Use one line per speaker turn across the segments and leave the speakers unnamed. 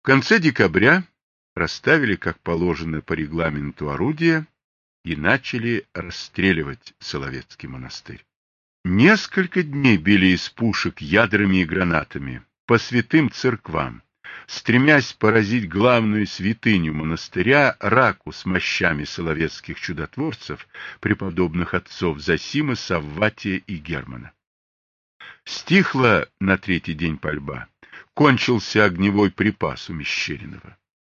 конце декабря расставили, как положено по регламенту, орудия и начали расстреливать Соловецкий монастырь. Несколько дней били из пушек ядрами и гранатами по святым церквам, стремясь поразить главную святыню монастыря, раку с мощами соловецких чудотворцев, преподобных отцов Зосимы, Савватия и Германа. Стихла на третий день пальба, кончился огневой припас у Мещеринова.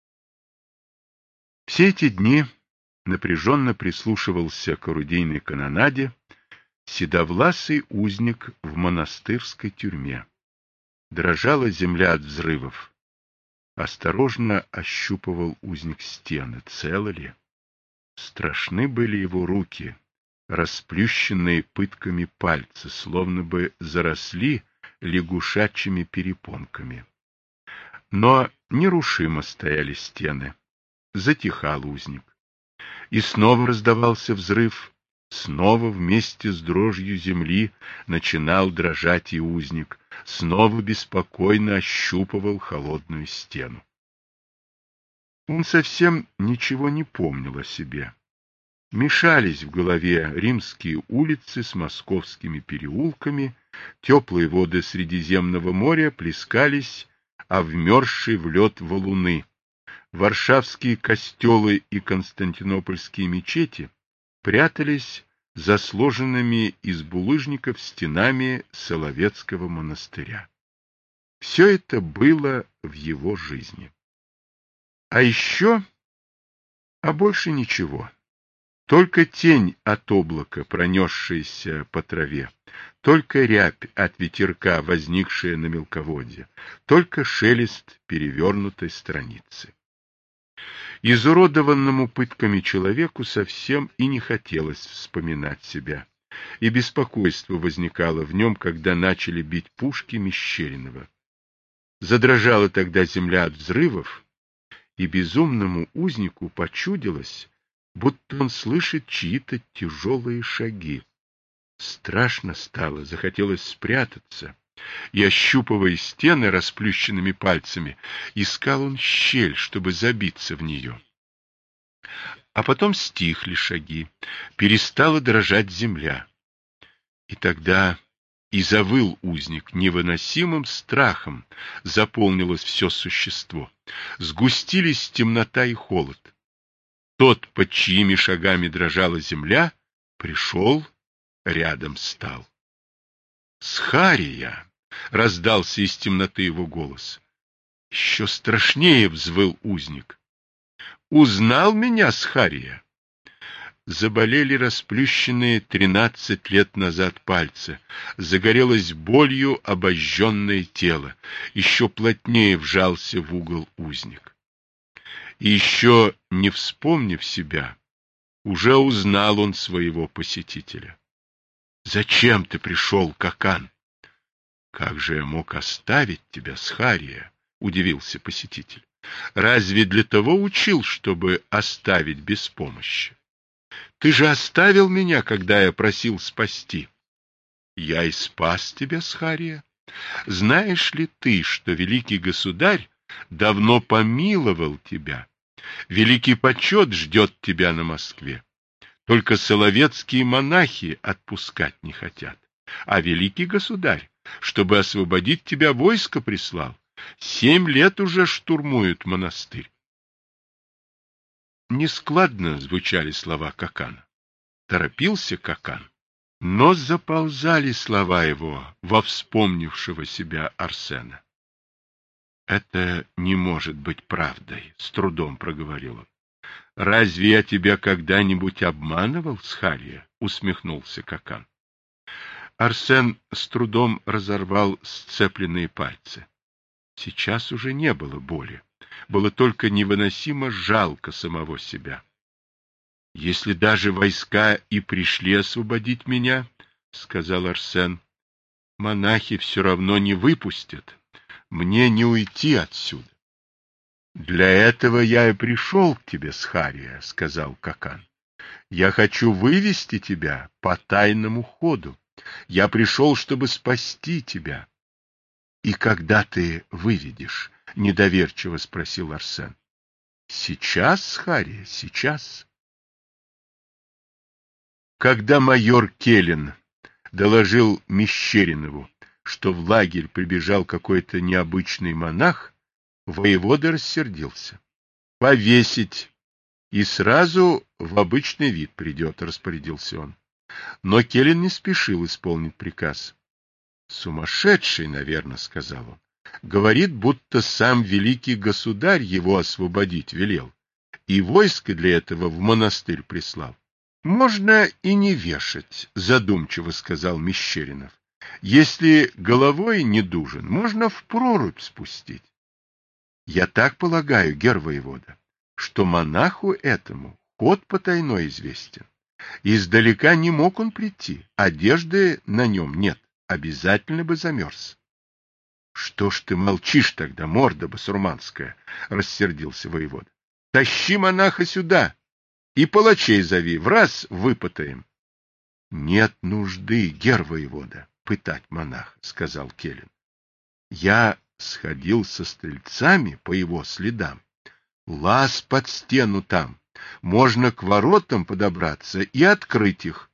Все эти дни напряженно прислушивался к орудийной канонаде седовласый узник в монастырской тюрьме. Дрожала земля от взрывов. Осторожно ощупывал узник стены, целы ли. Страшны были его руки, расплющенные пытками пальцы, словно бы заросли лягушачьими перепонками. Но нерушимо стояли стены. Затихал узник. И снова раздавался взрыв, снова вместе с дрожью земли начинал дрожать и узник, снова беспокойно ощупывал холодную стену. Он совсем ничего не помнил о себе. Мешались в голове римские улицы с московскими переулками, теплые воды Средиземного моря плескались, а вмерзшие в лед валуны. Варшавские костелы и константинопольские мечети прятались за сложенными из булыжников стенами Соловецкого монастыря. Все это было в его жизни. А еще, больше ничего. Только тень от облака, пронесшаяся по траве, только рябь от ветерка, возникшая на мелководье, только шелест перевернутой страницы. Изуродованному пытками человеку совсем и не хотелось вспоминать себя, и беспокойство возникало в нем, когда начали бить пушки Мещеринова. Задрожала тогда земля от взрывов, и безумному узнику почудилось, будто он слышит чьи-то тяжелые шаги. Страшно стало, захотелось спрятаться, и, ощупывая стены расплющенными пальцами, искал он щель, чтобы забиться в нее. А потом стихли шаги, перестала дрожать земля. И тогда и завыл узник, невыносимым страхом заполнилось все существо. Сгустились темнота и холод. Тот, под чьими шагами дрожала земля, пришел, рядом стал. «Схария!» — раздался из темноты его голос. Еще страшнее взвыл узник. «Узнал меня, Схария?» Заболели расплющенные 13 лет назад пальцы, загорелось болью обожженное тело, еще плотнее вжался в угол узник. И еще не вспомнив себя, уже узнал он своего посетителя. «Зачем ты пришел, Какан?» «Как же я мог оставить тебя, Схария?» — удивился посетитель. «Разве для того учил, чтобы оставить без помощи? Ты же оставил меня, когда я просил спасти». «Я и спас тебя, Схария. Знаешь ли ты, что великий государь давно помиловал тебя? Великий почет ждет тебя на Москве. Только соловецкие монахи отпускать не хотят. А великий государь, чтобы освободить тебя, войско прислал. 7 лет уже штурмуют монастырь». Нескладно звучали слова Какана. Торопился Какан, но заползали слова его во вспомнившего себя Арсена. «Это не может быть правдой», — с трудом проговорил он. «Разве я тебя когда-нибудь обманывал, Схария?» — усмехнулся Какан. Арсен с трудом разорвал сцепленные пальцы. Сейчас уже не было боли. Было только невыносимо жалко самого себя. «Если даже войска и пришли освободить меня, — сказал Арсен, — монахи все равно не выпустят. Мне не уйти отсюда». «Для этого я и пришел к тебе, Схария, — сказал Какан. Я хочу вывести тебя по тайному ходу. Я пришел, чтобы спасти тебя. И когда ты выведешь, — недоверчиво спросил Арсен. — Сейчас, Хария, сейчас. Когда майор Келлен доложил Мещеринову, что в лагерь прибежал какой-то необычный монах, воевода рассердился. — Повесить! И сразу в обычный вид придет, — распорядился он. Но Келлен не спешил исполнить приказ. — Сумасшедший, наверное, — сказал он. Говорит, будто сам великий государь его освободить велел, и войско для этого в монастырь прислал. — Можно и не вешать, — задумчиво сказал Мещеринов. — Если головой не дужен, можно в прорубь спустить. Я так полагаю, гер воевода, что монаху этому ход потайной известен. Издалека не мог он прийти, одежды на нем нет, обязательно бы замерз. — Что ж ты молчишь тогда, морда басурманская? — рассердился воевода. — Тащи монаха сюда и палачей зови, в раз выпытаем. — Нет нужды, гер воевода, пытать монаха, — сказал Келлен. — Я сходил со стрельцами по его следам. Лаз под стену там. Можно к воротам подобраться и открыть их.